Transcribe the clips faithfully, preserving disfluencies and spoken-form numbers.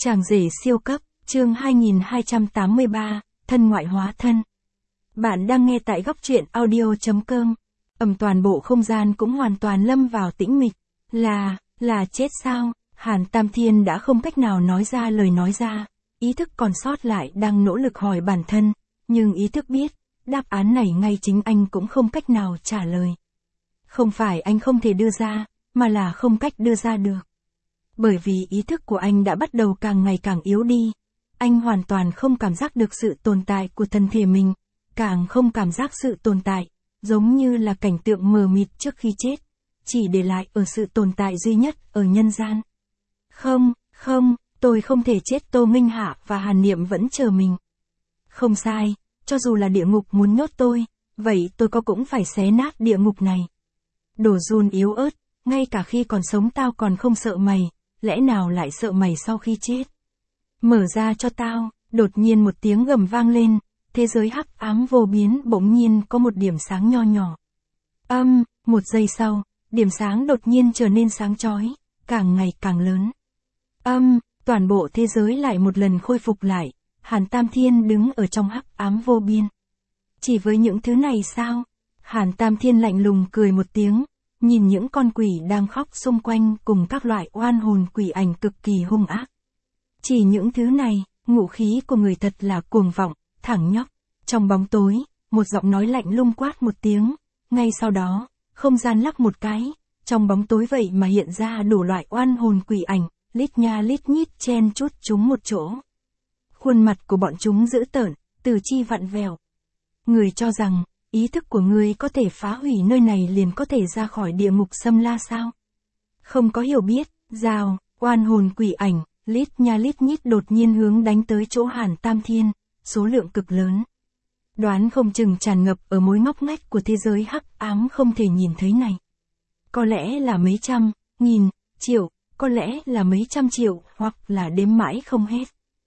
Chàng rể siêu cấp, chương hai nghìn hai trăm tám mươi ba, thân ngoại hóa thân. Bạn đang nghe tại góc truyện audio chấm com. Ầm toàn bộ không gian cũng hoàn toàn lâm vào tĩnh mịch. Là, là chết sao? Hàn Tam Thiên đã không cách nào nói ra lời nói ra. Ý thức còn sót lại đang nỗ lực hỏi bản thân, nhưng ý thức biết, đáp án này ngay chính anh cũng không cách nào trả lời. Không phải anh không thể đưa ra, mà là không cách đưa ra được. Bởi vì ý thức của anh đã bắt đầu càng ngày càng yếu đi. Anh hoàn toàn không cảm giác được sự tồn tại của thân thể mình, càng không cảm giác sự tồn tại, giống như là cảnh tượng mờ mịt trước khi chết, chỉ để lại ở sự tồn tại duy nhất ở nhân gian. Không, không, tôi không thể chết. Tô Minh Hạ và Hàn Niệm vẫn chờ mình. Không sai, cho dù là địa ngục muốn nhốt tôi, vậy tôi có cũng phải xé nát địa ngục này. Đồ run yếu ớt, ngay cả khi còn sống tao còn không sợ mày, lẽ nào lại sợ mày sau khi chết? Mở ra cho tao. Đột nhiên một tiếng gầm vang lên, thế giới hắc ám vô biến bỗng nhiên có một điểm sáng nho nhỏ. Âm, một giây sau, điểm sáng đột nhiên trở nên sáng chói, càng ngày càng lớn. Âm, toàn bộ thế giới lại một lần khôi phục lại, Hàn Tam Thiên đứng ở trong hắc ám vô biên. Chỉ với những thứ này sao? Hàn Tam Thiên lạnh lùng cười một tiếng, nhìn những con quỷ đang khóc xung quanh cùng các loại oan hồn quỷ ảnh cực kỳ hung ác. Chỉ những thứ này, ngụ khí của người thật là cuồng vọng, thẳng nhóc. Trong bóng tối, một giọng nói lạnh lùng quát một tiếng, ngay sau đó, không gian lắc một cái, trong bóng tối vậy mà hiện ra đủ loại oan hồn quỷ ảnh, lít nha lít nhít chen chúc chúng một chỗ. Khuôn mặt của bọn chúng dữ tợn, tứ chi vặn vẹo. Người cho rằng, ý thức của ngươi có thể phá hủy nơi này liền có thể ra khỏi địa ngục xâm la sao? Không có hiểu biết, rào, oan hồn quỷ ảnh, lít nha lít nhít đột nhiên hướng đánh tới chỗ Hàn Tam Thiên, số lượng cực lớn. Đoán không chừng tràn ngập ở mối ngóc ngách của thế giới hắc ám không thể nhìn thấy này. Có lẽ là mấy trăm, nghìn, triệu, có lẽ là mấy trăm triệu, hoặc là đếm mãi không hết.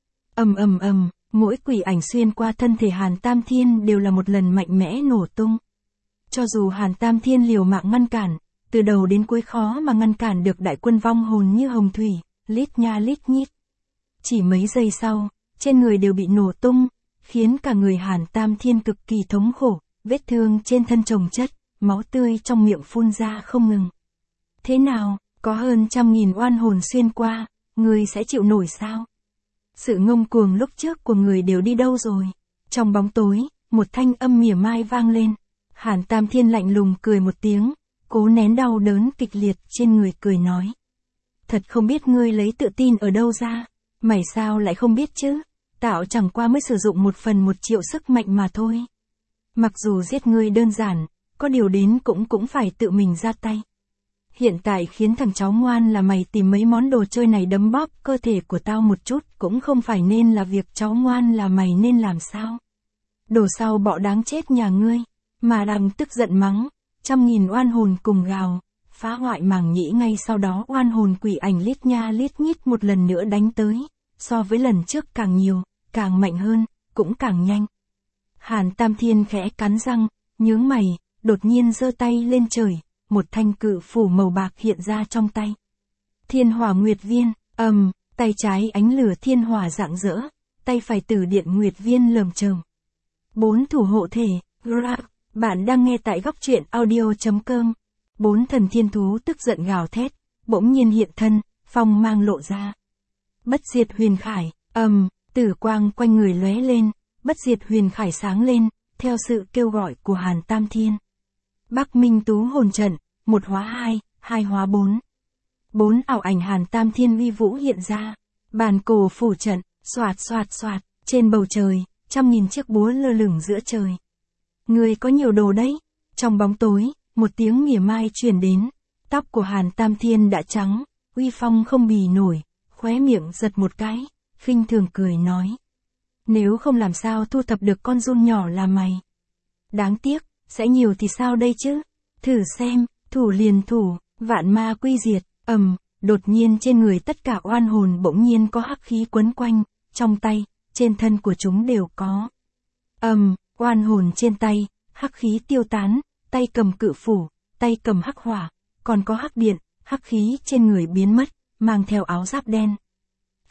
Ầm ầm ầm, mỗi quỷ ảnh xuyên qua thân thể Hàn Tam Thiên đều là một lần mạnh mẽ nổ tung. Cho dù Hàn Tam Thiên liều mạng ngăn cản, từ đầu đến cuối khó mà ngăn cản được đại quân vong hồn như hồng thủy, lít nha lít nhít. Chỉ mấy giây sau, trên người đều bị nổ tung, khiến cả người Hàn Tam Thiên cực kỳ thống khổ, vết thương trên thân chồng chất, máu tươi trong miệng phun ra không ngừng. Thế nào, có hơn trăm nghìn oan hồn xuyên qua, người sẽ chịu nổi sao? Sự ngông cuồng lúc trước của người đều đi đâu rồi? Trong bóng tối, một thanh âm mỉa mai vang lên. Hàn Tam Thiên lạnh lùng cười một tiếng, cố nén đau đớn kịch liệt trên người cười nói. Thật không biết ngươi lấy tự tin ở đâu ra, mày sao lại không biết chứ, tạo chẳng qua mới sử dụng một phần một triệu sức mạnh mà thôi. Mặc dù giết ngươi đơn giản, có điều đến cũng cũng phải tự mình ra tay. Hiện tại khiến thằng cháu ngoan là mày tìm mấy món đồ chơi này đấm bóp cơ thể của tao một chút cũng không phải nên là việc cháu ngoan là mày nên làm sao. Đồ sau bọ đáng chết nhà ngươi, mà đang tức giận mắng, trăm nghìn oan hồn cùng gào, phá hoại màng nhĩ ngay sau đó oan hồn quỷ ảnh lít nha lít nhít một lần nữa đánh tới, so với lần trước càng nhiều, càng mạnh hơn, cũng càng nhanh. Hàn Tam Thiên khẽ cắn răng, nhướng mày, đột nhiên giơ tay lên trời. Một thanh cự phủ màu bạc hiện ra trong tay. Thiên hỏa nguyệt viên, ầm, um, tay trái ánh lửa thiên hỏa rạng rỡ, tay phải tử điện nguyệt viên lởm chởm. Bốn thủ hộ thể, grab, bạn đang nghe tại góc truyện audio chấm com. Bốn thần thiên thú tức giận gào thét, bỗng nhiên hiện thân, phong mang lộ ra. Bất diệt huyền khải, ầm, um, tử quang quanh người lóe lên, bất diệt huyền khải sáng lên, theo sự kêu gọi của Hàn Tam Thiên. Bắc Minh Tú hồn trận, một hóa hai, hai hóa bốn. Bốn ảo ảnh Hàn Tam Thiên uy vũ hiện ra. Bàn cổ phủ trận, xoạt xoạt xoạt, trên bầu trời, trăm nghìn chiếc búa lơ lửng giữa trời. Người có nhiều đồ đấy. Trong bóng tối, một tiếng mỉa mai truyền đến. Tóc của Hàn Tam Thiên đã trắng, uy phong không bì nổi, khóe miệng giật một cái, khinh thường cười nói. Nếu không làm sao thu thập được con giun nhỏ là mày. Đáng tiếc. Sẽ nhiều thì sao đây chứ? Thử xem, thủ liền thủ, vạn ma quy diệt, ầm, um, đột nhiên trên người tất cả oan hồn bỗng nhiên có hắc khí quấn quanh, trong tay, trên thân của chúng đều có. Ầm, um, oan hồn trên tay, hắc khí tiêu tán, tay cầm cự phủ, tay cầm hắc hỏa, còn có hắc điện, hắc khí trên người biến mất, mang theo áo giáp đen.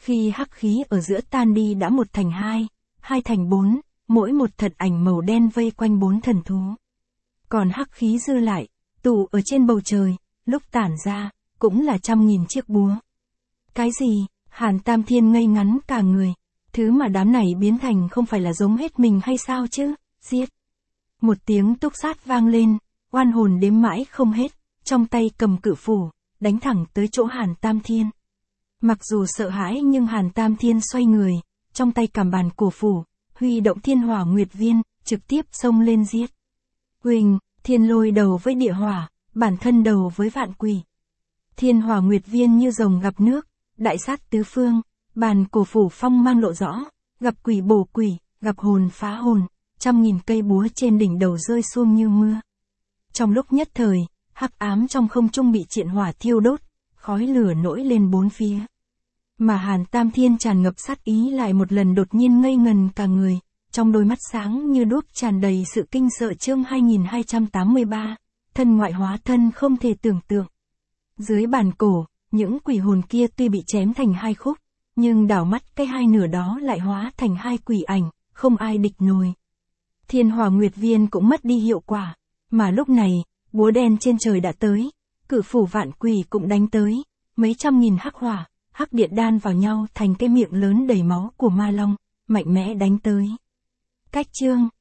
Khi hắc khí ở giữa tan đi đã một thành hai, hai thành bốn, mỗi một thật ảnh màu đen vây quanh bốn thần thú. Còn hắc khí dư lại, tụ ở trên bầu trời, lúc tản ra, cũng là trăm nghìn chiếc búa. Cái gì? Hàn Tam Thiên ngây ngắn cả người. Thứ mà đám này biến thành không phải là giống hết mình hay sao chứ? Giết! Một tiếng túc sát vang lên, oan hồn đếm mãi không hết, trong tay cầm cự phủ, đánh thẳng tới chỗ Hàn Tam Thiên. Mặc dù sợ hãi nhưng Hàn Tam Thiên xoay người, trong tay cầm bàn cổ phủ, huy động thiên hỏa nguyệt viên, trực tiếp xông lên giết. Huỳnh, thiên lôi đầu với địa hỏa, bản thân đầu với vạn quỷ. Thiên hỏa nguyệt viên như rồng gặp nước, đại sát tứ phương, bàn cổ phủ phong mang lộ rõ, gặp quỷ bổ quỷ, gặp hồn phá hồn, trăm nghìn cây búa trên đỉnh đầu rơi xuông như mưa. Trong lúc nhất thời, hắc ám trong không trung bị triện hỏa thiêu đốt, khói lửa nổi lên bốn phía. Mà Hàn Tam Thiên tràn ngập sát ý lại một lần đột nhiên ngây ngần cả người, trong đôi mắt sáng như đuốc tràn đầy sự kinh sợ. Chương hai nghìn hai trăm tám mươi ba, thân ngoại hóa thân không thể tưởng tượng. Dưới bàn cổ, những quỷ hồn kia tuy bị chém thành hai khúc, nhưng đảo mắt cái hai nửa đó lại hóa thành hai quỷ ảnh, không ai địch nổi. Thiên hỏa nguyệt viên cũng mất đi hiệu quả, mà lúc này, búa đen trên trời đã tới, cự phủ vạn quỷ cũng đánh tới, mấy trăm nghìn hắc hỏa, hắc điện đan vào nhau thành cái miệng lớn đầy máu của ma long, mạnh mẽ đánh tới. Cách chương